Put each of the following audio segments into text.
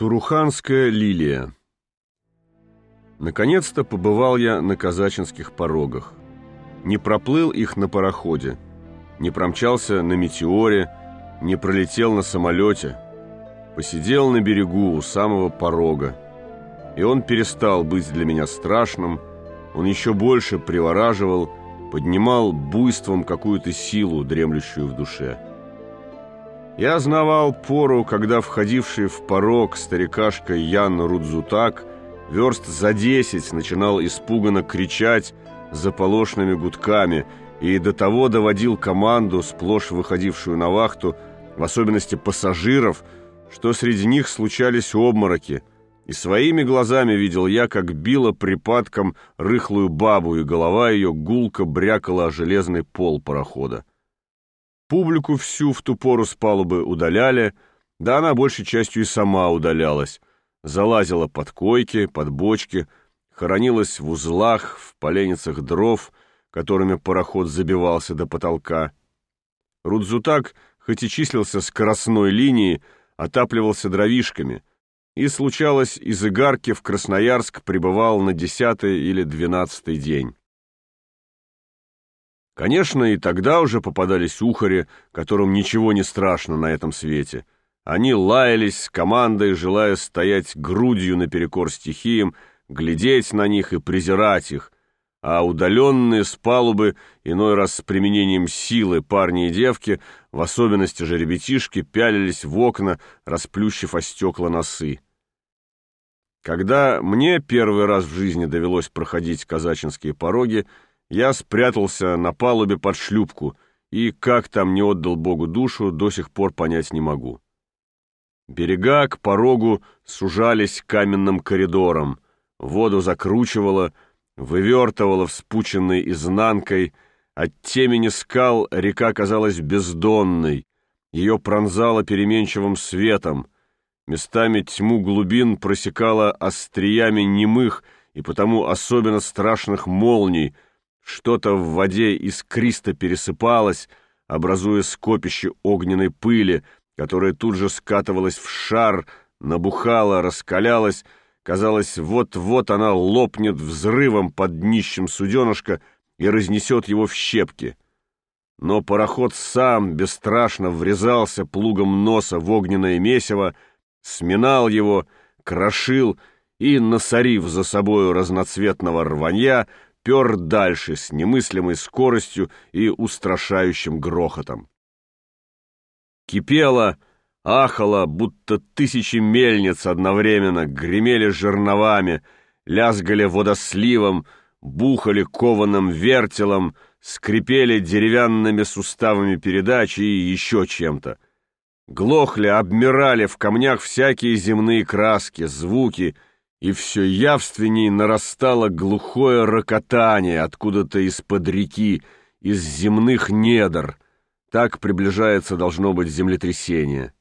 Туруханская лилия. Наконец-то побывал я на казачинских порогах. Не проплыл их на пароходе, не промчался на метеоре, не пролетел на самолете. Посидел на берегу у самого порога. И он перестал быть для меня страшным, он еще больше привораживал, поднимал буйством какую-то силу, дремлющую в душе. Я знавал пору, когда входивший в порог старикашка Ян Рудзутак верст за 10 начинал испуганно кричать заполошными гудками и до того доводил команду, сплошь выходившую на вахту, в особенности пассажиров, что среди них случались обмороки, и своими глазами видел я, как била припадком рыхлую бабу, и голова ее гулко брякала о железный пол парохода. Публику всю в ту пору с палубы удаляли, да она большей частью и сама удалялась, залазила под койки, под бочки, хоронилась в узлах, в поленницах дров, которыми пароход забивался до потолка. Рудзутак, хоть и числился скоростной линией, отапливался дровишками, и, случалось, из Игарки в Красноярск прибывал на 10-й или 12-й день. Конечно, и тогда уже попадались ухари, которым ничего не страшно на этом свете. Они лаялись с командой, желая стоять грудью наперекор стихиям, глядеть на них и презирать их, а удаленные с палубы, иной раз с применением силы парни и девки, в особенности же ребятишки, пялились в окна, расплющив о стекла носы. Когда мне первый раз в жизни довелось проходить казачинские пороги, я спрятался на палубе под шлюпку, и как там не отдал Богу душу, до сих пор понять не могу. Берега к порогу сужались каменным коридором, воду закручивало, вывертывало вспученной изнанкой, от темени скал река казалась бездонной, ее пронзало переменчивым светом, местами тьму глубин просекала остриями немых и потому особенно страшных молний. Что-то в воде искристо пересыпалось, образуя скопище огненной пыли, которая тут же скатывалась в шар, набухала, раскалялась. Казалось, вот-вот она лопнет взрывом под днищем суденышка и разнесет его в щепки. Но пароход сам бесстрашно врезался плугом носа в огненное месиво, сминал его, крошил и, насорив за собою разноцветного рванья, пер дальше с немыслимой скоростью и устрашающим грохотом. Кипело, ахало, будто тысячи мельниц одновременно, гремели жерновами, лязгали водосливом, бухали кованым вертелом, скрипели деревянными суставами передач и еще чем-то. Глохли, обмирали в камнях всякие земные краски, звуки, и все явственней нарастало глухое рокотание откуда-то из-под реки, из земных недр. Так приближается, должно быть, землетрясение.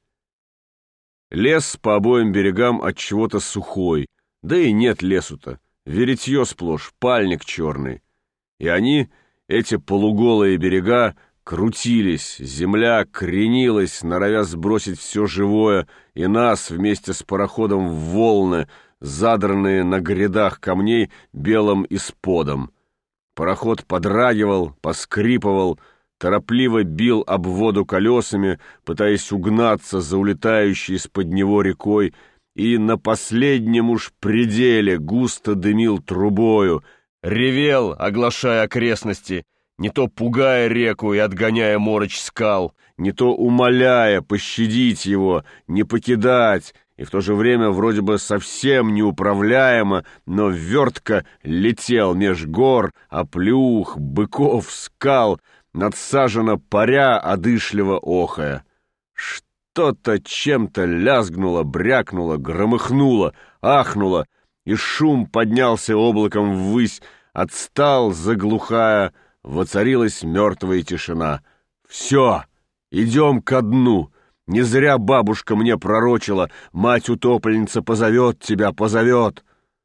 Лес по обоим берегам от чего-то сухой, да и нет лесу-то, веретье сплошь, пальник черный. И они, эти полуголые берега, крутились, земля кренилась, норовя сбросить все живое, и нас вместе с пароходом в волны, задранные на грядах камней белым исподом. Пароход подрагивал, поскрипывал, торопливо бил об воду колесами, пытаясь угнаться за улетающей из-под него рекой, и на последнем уж пределе густо дымил трубою, ревел, оглашая окрестности, не то пугая реку и отгоняя морочь скал, не то умоляя пощадить его, не покидать, и в то же время вроде бы совсем неуправляемо, но вертко летел меж гор, оплюх, быков, скал, надсаженно паря, одышливо охая. Что-то чем-то лязгнуло, брякнуло, громыхнуло, ахнуло, и шум поднялся облаком ввысь, отстал, заглухая, воцарилась мертвая тишина. «Все, идем ко дну. Не зря бабушка мне пророчила, мать-утопленница позовет тебя, позовет».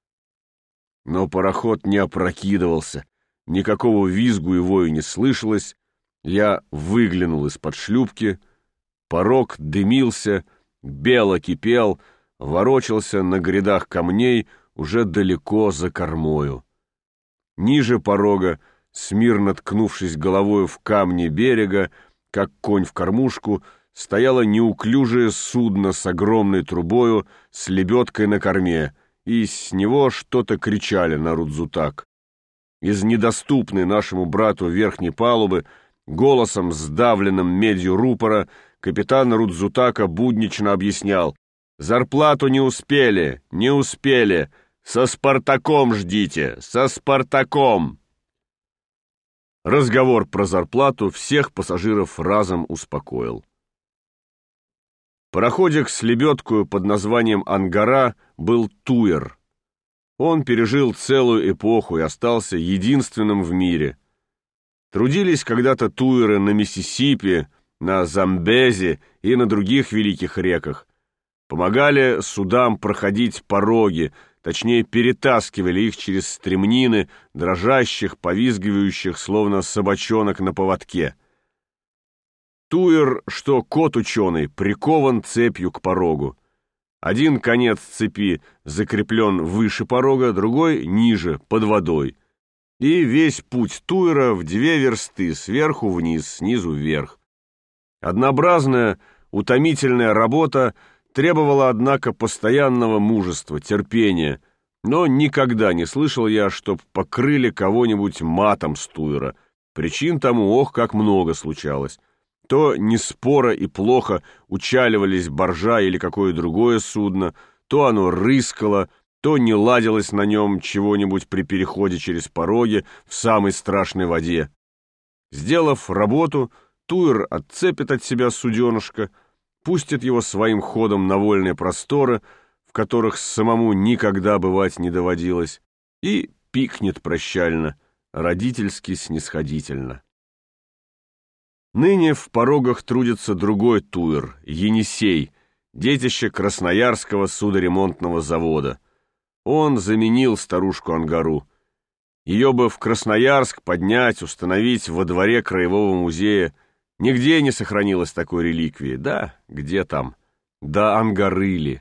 Но пароход не опрокидывался, никакого визгу и вою не слышалось. Я выглянул из-под шлюпки, порог дымился, бело кипел, ворочался на грядах камней уже далеко за кормою. Ниже порога, смирно ткнувшись головою в камни берега, как конь в кормушку, стояло неуклюжее судно с огромной трубою, с лебедкой на корме, и с него что-то кричали на Рудзутак. Из недоступной нашему брату верхней палубы голосом, сдавленным медью рупора, капитан Рудзутака буднично объяснял: «Зарплату не успели, не успели! Со Спартаком ждите, со Спартаком!» Разговор про зарплату всех пассажиров разом успокоил. Пароходик с лебедкою под названием «Ангара» был Туер. Он пережил целую эпоху и остался единственным в мире. Трудились когда-то туеры на Миссисипи, на Замбезе и на других великих реках. Помогали судам проходить пороги, точнее перетаскивали их через стремнины, дрожащих, повизгивающих, словно собачонок на поводке. Туер, что кот ученый, прикован цепью к порогу. Один конец цепи закреплен выше порога, другой ниже, под водой. И весь путь туера в 2 версты, сверху вниз, снизу вверх. Однообразная, утомительная работа требовала, однако, постоянного мужества, терпения, но никогда не слышал я, чтоб покрыли кого-нибудь матом с туера. Причин тому, ох, как много случалось. То неспоро и плохо учаливались баржа или какое другое судно, то оно рыскало, то не ладилось на нем чего-нибудь при переходе через пороги в самой страшной воде. Сделав работу, туер отцепит от себя суденышко, пустит его своим ходом на вольные просторы, в которых самому никогда бывать не доводилось, и пикнет прощально, родительски снисходительно. Ныне в порогах трудится другой туер, Енисей, детище Красноярского судоремонтного завода. Он заменил старушку Ангару. Ее бы в Красноярск поднять, установить во дворе Краевого музея. Нигде не сохранилось такой реликвии. Да, где там? Да Ангары ли?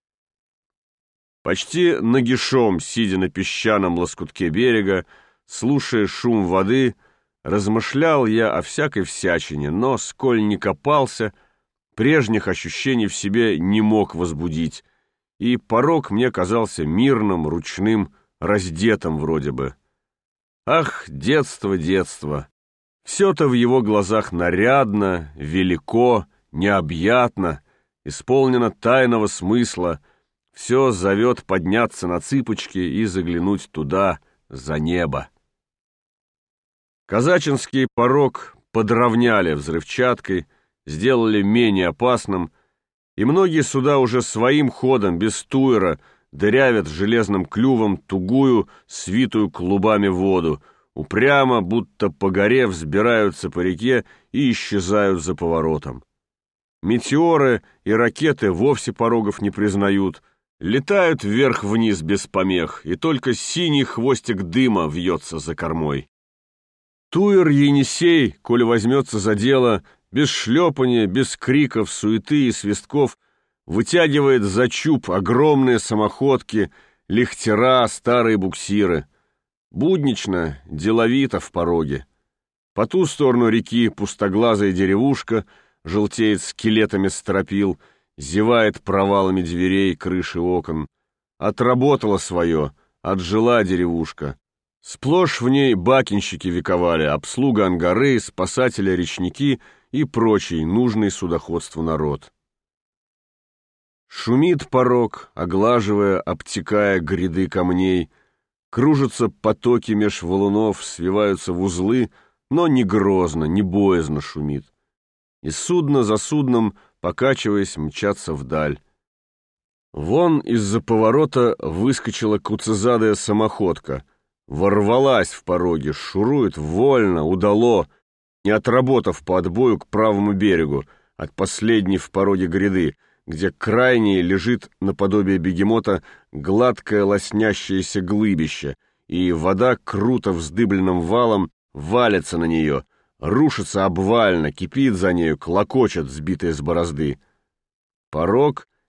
Почти нагишом, сидя на песчаном лоскутке берега, слушая шум воды, размышлял я о всякой всячине, но, сколь не копался, прежних ощущений в себе не мог возбудить, и порог мне казался мирным, ручным, раздетым вроде бы. Ах, детство, детство! Все-то в его глазах нарядно, велико, необъятно, исполнено тайного смысла, все зовет подняться на цыпочки и заглянуть туда, за небо. Казачинский порог подровняли взрывчаткой, сделали менее опасным, и многие суда уже своим ходом, без туера, дырявят железным клювом тугую, свитую клубами воду, упрямо, будто по горе, взбираются по реке и исчезают за поворотом. Метеоры и ракеты вовсе порогов не признают, летают вверх-вниз без помех, и только синий хвостик дыма вьется за кормой. Туер Енисей, коли возьмется за дело, без шлепания, без криков, суеты и свистков, вытягивает за чуб огромные самоходки, лихтера, старые буксиры. Буднично, деловито в пороге. По ту сторону реки пустоглазая деревушка желтеет скелетами стропил, зевает провалами дверей, крыши окон. Отработала свое, отжила деревушка. Сплошь в ней бакинщики вековали, обслуга Ангары, спасатели-речники и прочий, нужный судоходству народ. Шумит порог, оглаживая, обтекая гряды камней, кружатся потоки меж валунов, свиваются в узлы, но не грозно, не боязно шумит. И судно за судном, покачиваясь, мчатся вдаль. Вон из-за поворота выскочила куцезадая самоходка, ворвалась в пороги, шурует вольно, удало, не отработав по отбою к правому берегу, от последней в пороге гряды, где крайней лежит наподобие бегемота гладкое лоснящееся глыбище, и вода круто вздыбленным валом валится на нее, рушится обвально, кипит за нею, клокочет, сбитая с борозды. Порог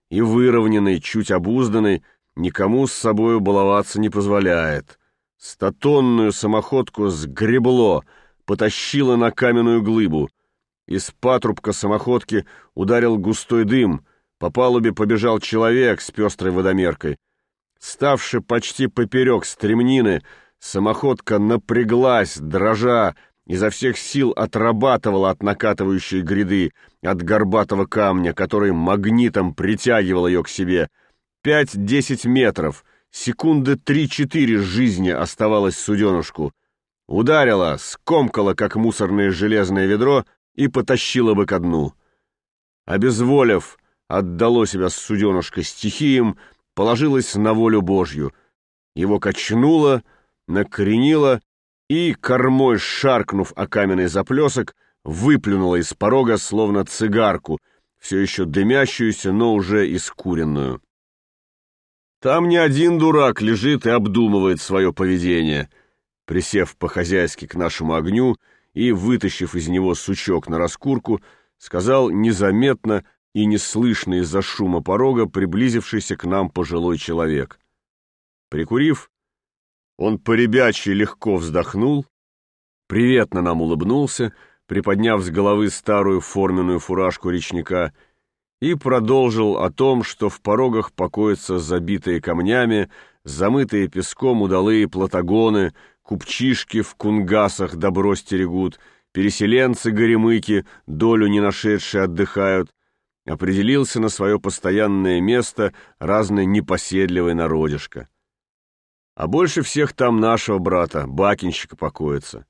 и выровненный, чуть обузданный, никому с собою баловаться не позволяет. Стотонную самоходку сгребло, потащило на каменную глыбу. Из патрубка самоходки ударил густой дым, по палубе побежал человек с пестрой водомеркой. Ставши почти поперек стремнины, самоходка напряглась, дрожа, изо всех сил отрабатывала от накатывающей гряды, от горбатого камня, который магнитом притягивал ее к себе. 5-10 метров, секунды 3-4 жизни оставалось суденушку. Ударила, скомкала, как мусорное железное ведро, и потащила бы ко дну. Обезволев, отдало себя суденушка стихиям, положилось на волю Божью. Его качнуло, накренило и, кормой шаркнув о каменный заплесок, выплюнуло из порога, словно цигарку, все еще дымящуюся, но уже искуренную. Там не один дурак лежит и обдумывает свое поведение. Присев по-хозяйски к нашему огню и вытащив из него сучок на раскурку, сказал незаметно и неслышно из-за шума порога приблизившийся к нам пожилой человек. Прикурив, он поребячьи легко вздохнул, приветно нам улыбнулся, приподняв с головы старую форменную фуражку речника, и продолжил о том, что в порогах покоятся забитые камнями, замытые песком удалые платагоны, купчишки в кунгасах добро стерегут, переселенцы-горемыки, долю не нашедшие, отдыхают. Определился на свое постоянное место разный непоседливый народишко. А больше всех там нашего брата, бакинщика, покоится.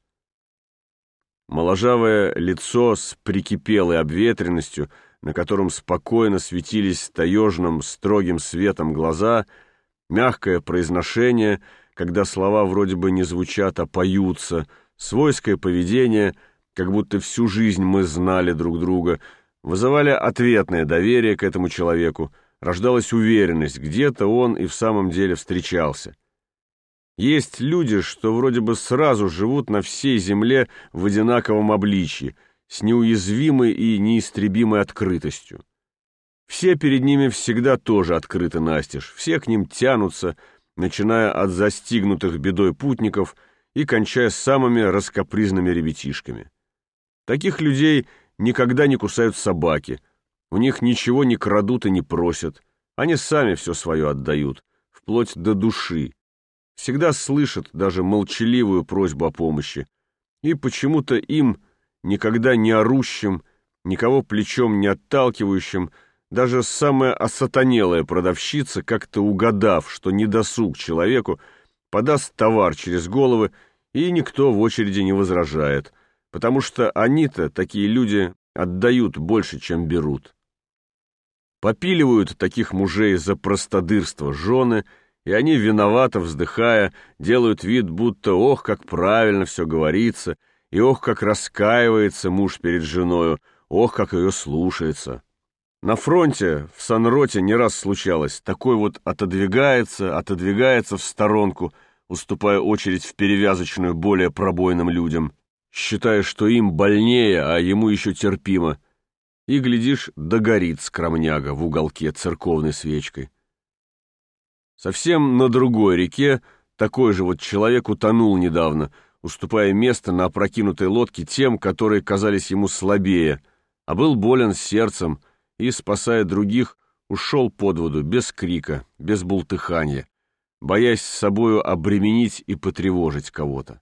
Моложавое лицо с прикипелой обветренностью, на котором спокойно светились таежным строгим светом глаза, мягкое произношение, когда слова вроде бы не звучат, а поются, свойское поведение, как будто всю жизнь мы знали друг друга, вызывали ответное доверие к этому человеку, рождалась уверенность, где-то он и в самом деле встречался. Есть люди, что вроде бы сразу живут на всей земле в одинаковом обличье, с неуязвимой и неистребимой открытостью. Все перед ними всегда тоже открыты настежь, все к ним тянутся, начиная от застигнутых бедой путников и кончая самыми раскапризными ребятишками. Таких людей никогда не кусают собаки, у них ничего не крадут и не просят, они сами все свое отдают, вплоть до души, всегда слышат даже молчаливую просьбу о помощи, и почему-то им, никогда не орущим, никого плечом не отталкивающим, даже самая осатанелая продавщица, как-то угадав, что недосуг человеку, подаст товар через головы, и никто в очереди не возражает, потому что они-то, такие люди, отдают больше, чем берут. Попиливают таких мужей за простодырство жены, и они, виновато вздыхая, делают вид, будто ох, как правильно все говорится, и ох, как раскаивается муж перед женою, ох, как ее слушается. На фронте, в санроте не раз случалось, такой вот отодвигается в сторонку, уступая очередь в перевязочную более пробойным людям, считая, что им больнее, а ему еще терпимо, и, глядишь, догорит скромняга в уголке церковной свечкой. Совсем на другой реке такой же вот человек утонул недавно, уступая место на опрокинутой лодке тем, которые казались ему слабее, а был болен сердцем и, спасая других, ушел под воду без крика, без бултыханья, боясь с собою обременить и потревожить кого-то.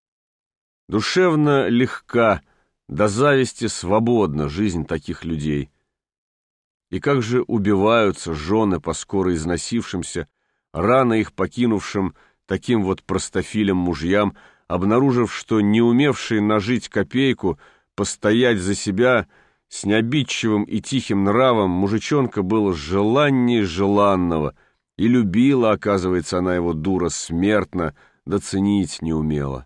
Душевно легка, до зависти свободна жизнь таких людей. И как же убиваются жены по скоро износившимся, рано их покинувшим таким вот простофилем мужьям, обнаружив, что не умевший нажить копейку, постоять за себя, с необидчивым и тихим нравом мужичонка был желанней желанного, и любила, оказывается, она его, дура, смертно, да ценить не умела.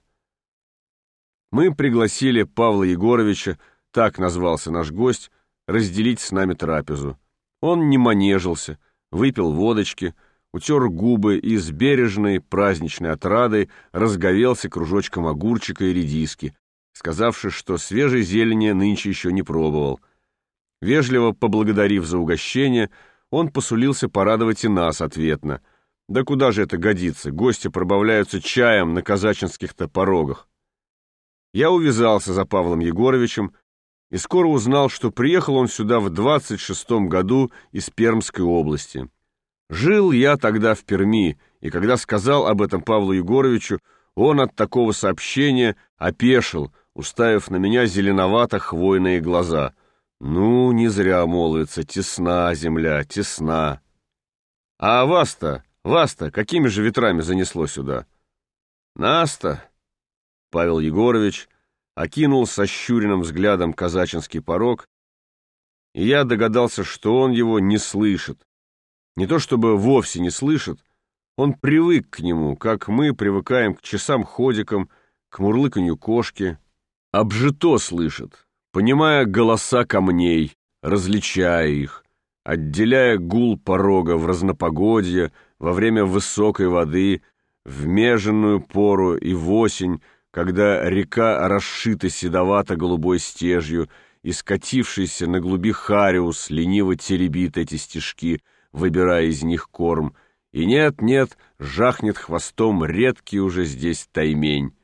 Мы пригласили Павла Егоровича, так назвался наш гость, разделить с нами трапезу. Он не манежился, выпил водочки, утер губы и с бережной праздничной отрадой разговелся кружочком огурчика и редиски, сказавши, что свежей зелени нынче еще не пробовал. Вежливо поблагодарив за угощение, он посулился порадовать и нас ответно. Да куда же это годится, гости пробавляются чаем на казачинских-то порогах. Я увязался за Павлом Егоровичем и скоро узнал, что приехал он сюда в 26-м году из Пермской области. Жил я тогда в Перми, и когда сказал об этом Павлу Егоровичу, он от такого сообщения опешил, уставив на меня зеленовато-хвойные глаза. Ну, не зря молвится, тесна земля, тесна. А вас-то, какими же ветрами занесло сюда? Нас-то, Павел Егорович окинул сощуренным взглядом казачинский порог, и я догадался, что он его не слышит. Не то чтобы вовсе не слышит, он привык к нему, как мы привыкаем к часам-ходикам, к мурлыканью кошки. Обжито слышит, понимая голоса камней, различая их, отделяя гул порога в разнопогодье, во время высокой воды, в меженную пору и в осень, когда река расшита седовато-голубой стежью, и скатившийся на глуби хариус лениво теребит эти стежки, выбирая из них корм, и нет-нет, жахнет хвостом редкий уже здесь таймень.